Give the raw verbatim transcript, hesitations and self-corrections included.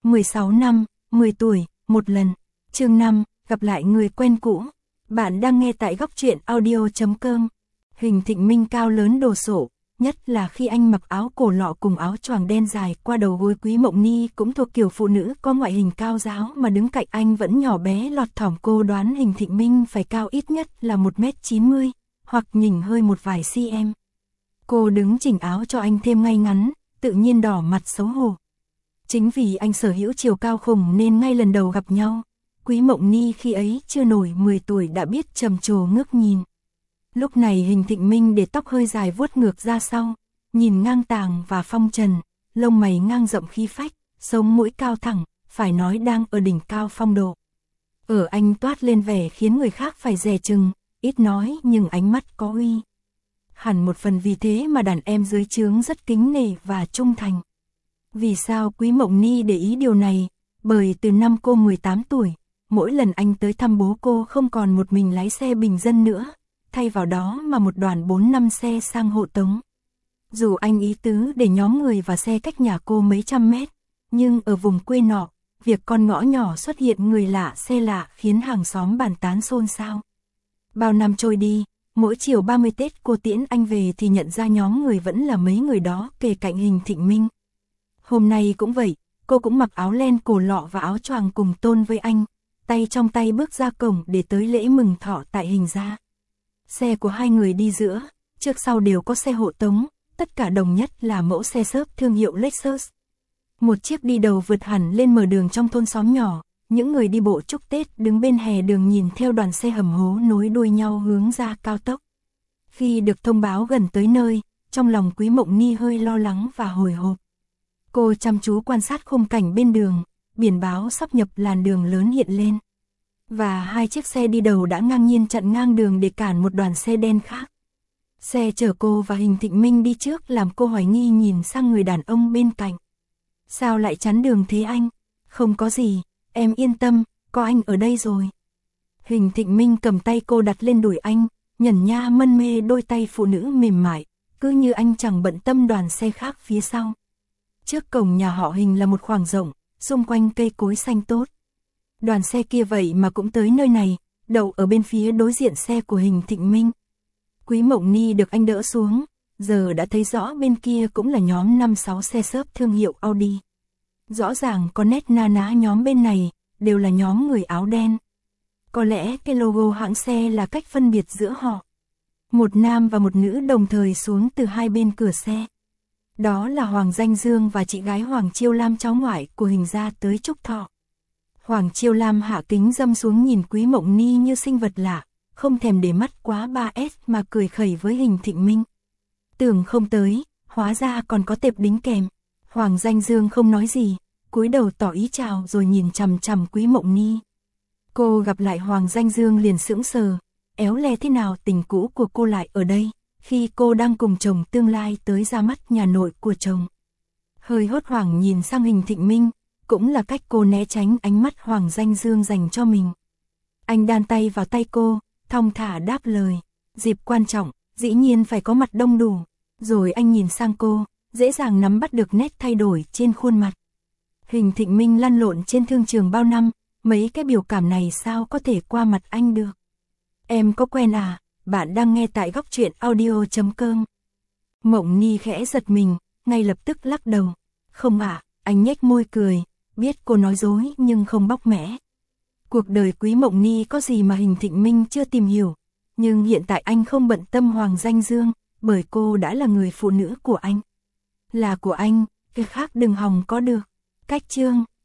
mười sáu năm, mười tuổi, một lần. Chương năm, gặp lại người quen cũ. Bạn đang nghe tại góc truyện audio chấm com. Hình Thịnh Minh cao lớn đồ sộ, nhất là khi anh mặc áo cổ lọ cùng áo choàng đen dài qua đầu gối. Quý Mộng Ni cũng thuộc kiểu phụ nữ có ngoại hình cao ráo mà đứng cạnh anh vẫn nhỏ bé lọt thỏm. Cô đoán Hình Thịnh Minh phải cao ít nhất là một mét chín mươi, hoặc nhỉnh hơi một vài cm. Cô đứng chỉnh áo cho anh thêm ngay ngắn, tự nhiên đỏ mặt xấu hổ. Chính vì anh sở hữu chiều cao khủng nên ngay lần đầu gặp nhau, Quý Mộng Ni khi ấy chưa nổi mười tuổi đã biết trầm trồ ngước nhìn. Lúc này Hình Thịnh Minh để tóc hơi dài vuốt ngược ra sau, nhìn ngang tàng và phong trần, lông mày ngang rộng khí phách, sống mũi cao thẳng, phải nói đang ở đỉnh cao phong độ. Ở anh toát lên vẻ khiến người khác phải dè chừng, ít nói nhưng ánh mắt có uy. Hẳn một phần vì thế mà đàn em dưới trướng rất kính nể và trung thành. Vì sao Quý Mộng Ni để ý điều này? Bởi từ năm cô mười tám tuổi, mỗi lần anh tới thăm bố cô không còn một mình lái xe bình dân nữa, thay vào đó mà một đoàn bốn năm xe sang hộ tống. Dù anh ý tứ để nhóm người và xe cách nhà cô mấy trăm mét, nhưng ở vùng quê nọ, việc con ngõ nhỏ xuất hiện người lạ xe lạ khiến hàng xóm bàn tán xôn xao. Bao năm trôi đi, mỗi chiều ba mươi Tết cô tiễn anh về thì nhận ra nhóm người vẫn là mấy người đó kề cạnh Hình Thịnh Minh. Hôm nay cũng vậy, cô cũng mặc áo len cổ lọ và áo choàng cùng tôn với anh, tay trong tay bước ra cổng để tới lễ mừng thọ tại Hình gia. Xe của hai người đi giữa, trước sau đều có xe hộ tống, tất cả đồng nhất là mẫu xe xốp thương hiệu Lexus. Một chiếc đi đầu vượt hẳn lên mở đường trong thôn xóm nhỏ, những người đi bộ chúc Tết đứng bên hè đường nhìn theo đoàn xe hầm hố nối đuôi nhau hướng ra cao tốc. Khi được thông báo gần tới nơi, trong lòng Quý Mộng Ni hơi lo lắng và hồi hộp. Cô chăm chú quan sát khung cảnh bên đường, biển báo sắp nhập làn đường lớn hiện lên. Và hai chiếc xe đi đầu đã ngang nhiên chặn ngang đường để cản một đoàn xe đen khác. Xe chở cô và Hình Thịnh Minh đi trước làm cô hoài nghi nhìn sang người đàn ông bên cạnh. Sao lại chắn đường thế anh? Không có gì, em yên tâm, có anh ở đây rồi. Hình Thịnh Minh cầm tay cô đặt lên đùi anh, nhẩn nha mân mê đôi tay phụ nữ mềm mại, cứ như anh chẳng bận tâm đoàn xe khác phía sau. Trước cổng nhà họ Hình là một khoảng rộng, xung quanh cây cối xanh tốt. Đoàn xe kia vậy mà cũng tới nơi này, đậu ở bên phía đối diện xe của Hình Thịnh Minh. Quý Mộng Ni được anh đỡ xuống, giờ đã thấy rõ bên kia cũng là nhóm năm sáu xe xốp thương hiệu Audi. Rõ ràng có nét na ná nhóm bên này, đều là nhóm người áo đen. Có lẽ cái logo hãng xe là cách phân biệt giữa họ. Một nam và một nữ đồng thời xuống từ hai bên cửa xe. Đó là Hoàng Danh Dương và chị gái Hoàng Chiêu Lam cháu ngoại của Hình gia tới chúc thọ. Hoàng Chiêu Lam hạ kính dâm xuống nhìn Quý Mộng Ni như sinh vật lạ, không thèm để mắt quá ba S mà cười khẩy với Hình Thịnh Minh. Tưởng không tới, hóa ra còn có tệp đính kèm. Hoàng Danh Dương không nói gì, cúi đầu tỏ ý chào rồi nhìn chằm chằm Quý Mộng Ni. Cô gặp lại Hoàng Danh Dương liền sững sờ, éo le thế nào tình cũ của cô lại ở đây, khi cô đang cùng chồng tương lai tới ra mắt nhà nội của chồng. Hơi hốt hoảng nhìn sang Hình Thịnh Minh, cũng là cách cô né tránh ánh mắt Hoàng Danh Dương dành cho mình. Anh đan tay vào tay cô, thong thả đáp lời, dịp quan trọng, dĩ nhiên phải có mặt đông đủ. Rồi anh nhìn sang cô, dễ dàng nắm bắt được nét thay đổi trên khuôn mặt. Hình Thịnh Minh lăn lộn trên thương trường bao năm, mấy cái biểu cảm này sao có thể qua mặt anh được. Em có quen à? Bạn đang nghe tại góc truyện audio chấm com. Mộng Ni khẽ giật mình, ngay lập tức lắc đầu. Không ạ, à, anh nhếch môi cười, biết cô nói dối nhưng không bóc mẽ. Cuộc đời Quý Mộng Ni có gì mà Hình Thịnh Minh chưa tìm hiểu, nhưng hiện tại anh không bận tâm Hoàng Danh Dương, bởi cô đã là người phụ nữ của anh. Là của anh, cái khác đừng hòng có được. Cách chương